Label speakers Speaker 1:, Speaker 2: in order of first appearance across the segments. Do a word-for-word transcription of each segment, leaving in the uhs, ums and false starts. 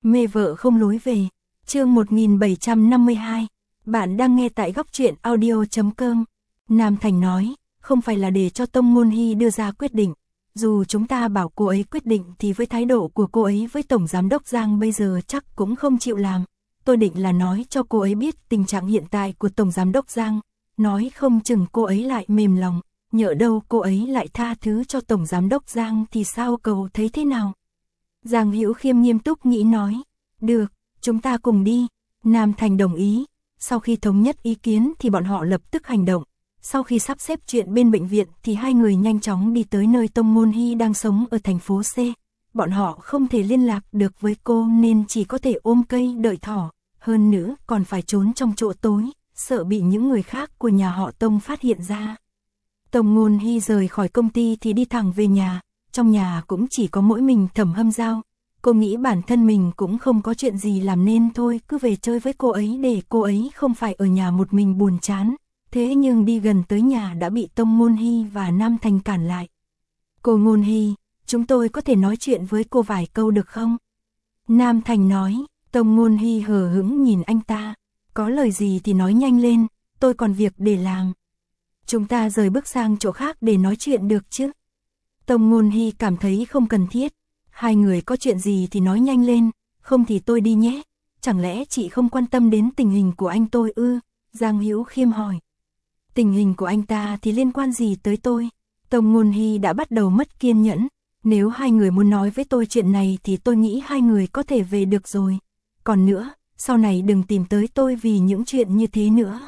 Speaker 1: Mê vợ không lối về. Chương một nghìn bảy trăm năm mươi hai. Bạn đang nghe tại góc truyện audio chấm com. Nam Thành nói, không phải là để cho Tông Ngôn Hy đưa ra quyết định. Dù chúng ta bảo cô ấy quyết định thì với thái độ của cô ấy với Tổng Giám đốc Giang bây giờ chắc cũng không chịu làm. Tôi định là nói cho cô ấy biết tình trạng hiện tại của Tổng Giám đốc Giang. Nói không chừng cô ấy lại mềm lòng. Nhỡ đâu cô ấy lại tha thứ cho Tổng Giám đốc Giang thì sao, cậu thấy thế nào? Giang Hữu Khiêm nghiêm túc nghĩ nói. Được, chúng ta cùng đi. Nam Thành đồng ý. Sau khi thống nhất ý kiến thì bọn họ lập tức hành động. Sau khi sắp xếp chuyện bên bệnh viện thì hai người nhanh chóng đi tới nơi Tông Ngôn Hy đang sống ở thành phố C. Bọn họ không thể liên lạc được với cô nên chỉ có thể ôm cây đợi thỏ. Hơn nữa còn phải trốn trong chỗ tối, sợ bị những người khác của nhà họ Tông phát hiện ra. Tông Ngôn Hy rời khỏi công ty thì đi thẳng về nhà. Trong nhà cũng chỉ có mỗi mình Thẩm Hâm Giao. Cô nghĩ bản thân mình cũng không có chuyện gì làm nên thôi cứ về chơi với cô ấy để cô ấy không phải ở nhà một mình buồn chán. Thế nhưng đi gần tới nhà đã bị Tông Ngôn Hy và Nam Thành cản lại. Cô Ngôn Hy, chúng tôi có thể nói chuyện với cô vài câu được không? Nam Thành nói. Tông Ngôn Hy hờ hững nhìn anh ta. Có lời gì thì nói nhanh lên, tôi còn việc để làm. Chúng ta rời bước sang chỗ khác để nói chuyện được chứ? Tông Ngôn Hy cảm thấy không cần thiết. Hai người có chuyện gì thì nói nhanh lên, không thì tôi đi nhé. Chẳng lẽ chị không quan tâm đến tình hình của anh tôi ư? Giang Hữu Khiêm hỏi. Tình hình của anh ta thì liên quan gì tới tôi? Tông Ngôn Hy đã bắt đầu mất kiên nhẫn. Nếu hai người muốn nói với tôi chuyện này thì tôi nghĩ hai người có thể về được rồi. Còn nữa, sau này đừng tìm tới tôi vì những chuyện như thế nữa.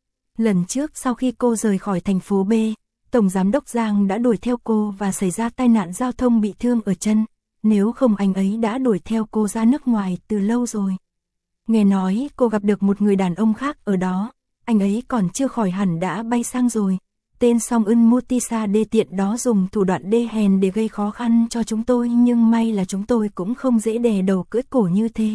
Speaker 1: Lần trước sau khi cô rời khỏi thành phố B, Tổng Giám đốc Giang đã đuổi theo cô và xảy ra tai nạn giao thông bị thương ở chân. Nếu không anh ấy đã đuổi theo cô ra nước ngoài từ lâu rồi. Nghe nói cô gặp được một người đàn ông khác ở đó. Anh ấy còn chưa khỏi hẳn đã bay sang rồi. Tên Song Ưn Mutisa đê tiện đó dùng thủ đoạn đê hèn để gây khó khăn cho chúng tôi. Nhưng may là chúng tôi cũng không dễ đè đầu cưỡi cổ như thế.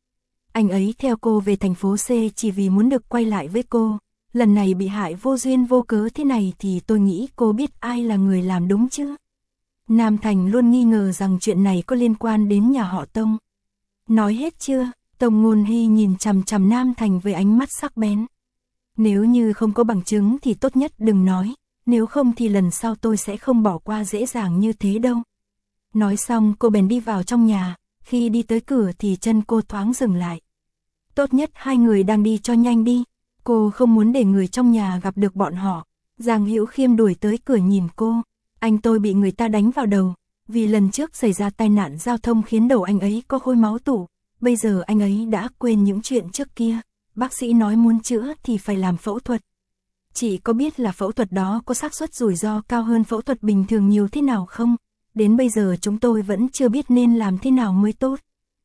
Speaker 1: Anh ấy theo cô về thành phố C chỉ vì muốn được quay lại với cô. Lần này bị hại vô duyên vô cớ thế này thì tôi nghĩ cô biết ai là người làm đúng chứ? Nam Thành luôn nghi ngờ rằng chuyện này có liên quan đến nhà họ Tông. Nói hết chưa? Tông Ngôn Hy nhìn chằm chằm Nam Thành với ánh mắt sắc bén. Nếu như không có bằng chứng thì tốt nhất đừng nói. Nếu không thì lần sau tôi sẽ không bỏ qua dễ dàng như thế đâu. Nói xong cô bèn đi vào trong nhà. Khi đi tới cửa thì chân cô thoáng dừng lại. Tốt nhất hai người đang đi cho nhanh đi. Cô không muốn để người trong nhà gặp được bọn họ. Giang Hữu Khiêm đuổi tới cửa nhìn cô. Anh tôi bị người ta đánh vào đầu. Vì lần trước xảy ra tai nạn giao thông khiến đầu anh ấy có khối máu tụ. Bây giờ anh ấy đã quên những chuyện trước kia. Bác sĩ nói muốn chữa thì phải làm phẫu thuật. Chị có biết là phẫu thuật đó có xác suất rủi ro cao hơn phẫu thuật bình thường nhiều thế nào không? Đến bây giờ chúng tôi vẫn chưa biết nên làm thế nào mới tốt.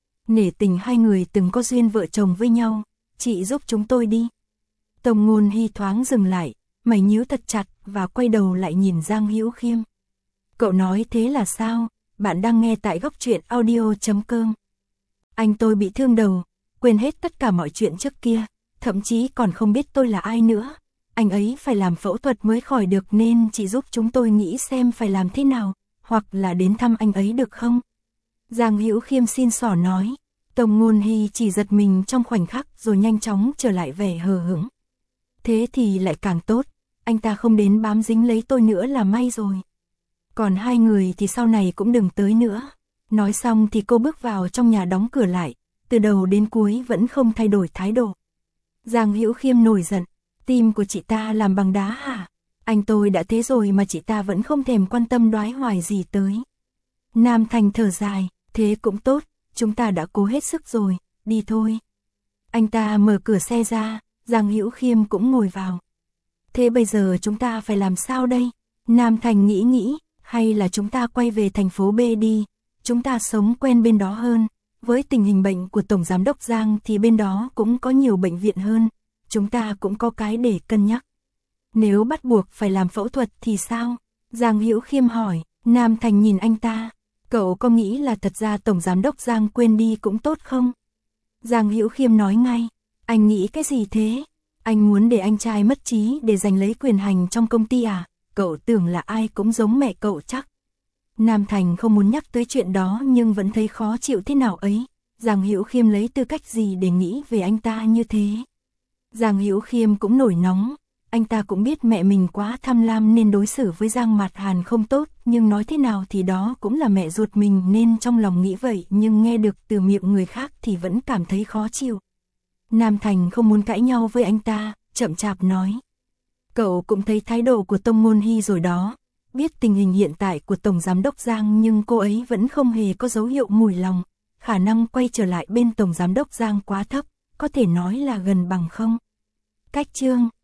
Speaker 1: Nể tình hai người từng có duyên vợ chồng với nhau. Chị giúp chúng tôi đi. Tông Ngôn Hy thoáng dừng lại, mày nhíu thật chặt và quay đầu lại nhìn Giang Hữu Khiêm. Cậu nói thế là sao? Bạn đang nghe tại góc truyện audio chấm com. Anh tôi bị thương đầu, quên hết tất cả mọi chuyện trước kia, thậm chí còn không biết tôi là ai nữa. Anh ấy phải làm phẫu thuật mới khỏi được nên chị giúp chúng tôi nghĩ xem phải làm thế nào, hoặc là đến thăm anh ấy được không? Giang Hữu Khiêm xin xỏ nói. Tông Ngôn Hy chỉ giật mình trong khoảnh khắc rồi nhanh chóng trở lại vẻ hờ hững. Thế thì lại càng tốt, anh ta không đến bám dính lấy tôi nữa là may rồi. Còn hai người thì sau này cũng đừng tới nữa. Nói xong thì cô bước vào trong nhà đóng cửa lại, từ đầu đến cuối vẫn không thay đổi thái độ. Giang Hữu Khiêm nổi giận, tim của chị ta làm bằng đá hả? Anh tôi đã thế rồi mà chị ta vẫn không thèm quan tâm đoái hoài gì tới. Nam Thành thở dài, thế cũng tốt, chúng ta đã cố hết sức rồi, đi thôi. Anh ta mở cửa xe ra, Giang Hữu Khiêm cũng ngồi vào. Thế bây giờ chúng ta phải làm sao đây? Nam Thành nghĩ nghĩ, hay là chúng ta quay về thành phố B đi, chúng ta sống quen bên đó hơn. Với tình hình bệnh của Tổng Giám đốc Giang thì bên đó cũng có nhiều bệnh viện hơn, chúng ta cũng có cái để cân nhắc. Nếu bắt buộc phải làm phẫu thuật thì sao? Giang Hữu Khiêm hỏi. Nam Thành nhìn anh ta, cậu có nghĩ là thật ra Tổng Giám đốc Giang quên đi cũng tốt không? Giang Hữu Khiêm nói ngay, anh nghĩ cái gì thế? Anh muốn để anh trai mất trí để giành lấy quyền hành trong công ty à? Cậu tưởng là ai cũng giống mẹ cậu chắc. Nam Thành không muốn nhắc tới chuyện đó nhưng vẫn thấy khó chịu thế nào ấy. Giang Hữu Khiêm lấy tư cách gì để nghĩ về anh ta như thế? Giang Hữu Khiêm cũng nổi nóng, anh ta cũng biết mẹ mình quá tham lam nên đối xử với Giang Mạt Hàn không tốt, nhưng nói thế nào thì đó cũng là mẹ ruột mình nên trong lòng nghĩ vậy nhưng nghe được từ miệng người khác thì vẫn cảm thấy khó chịu. Nam Thành không muốn cãi nhau với anh ta, chậm chạp nói. Cậu cũng thấy thái độ của Tông Ngôn Hy rồi đó, biết tình hình hiện tại của Tổng Giám đốc Giang nhưng cô ấy vẫn không hề có dấu hiệu mùi lòng, khả năng quay trở lại bên Tổng Giám đốc Giang quá thấp, có thể nói là gần bằng không. Cách chương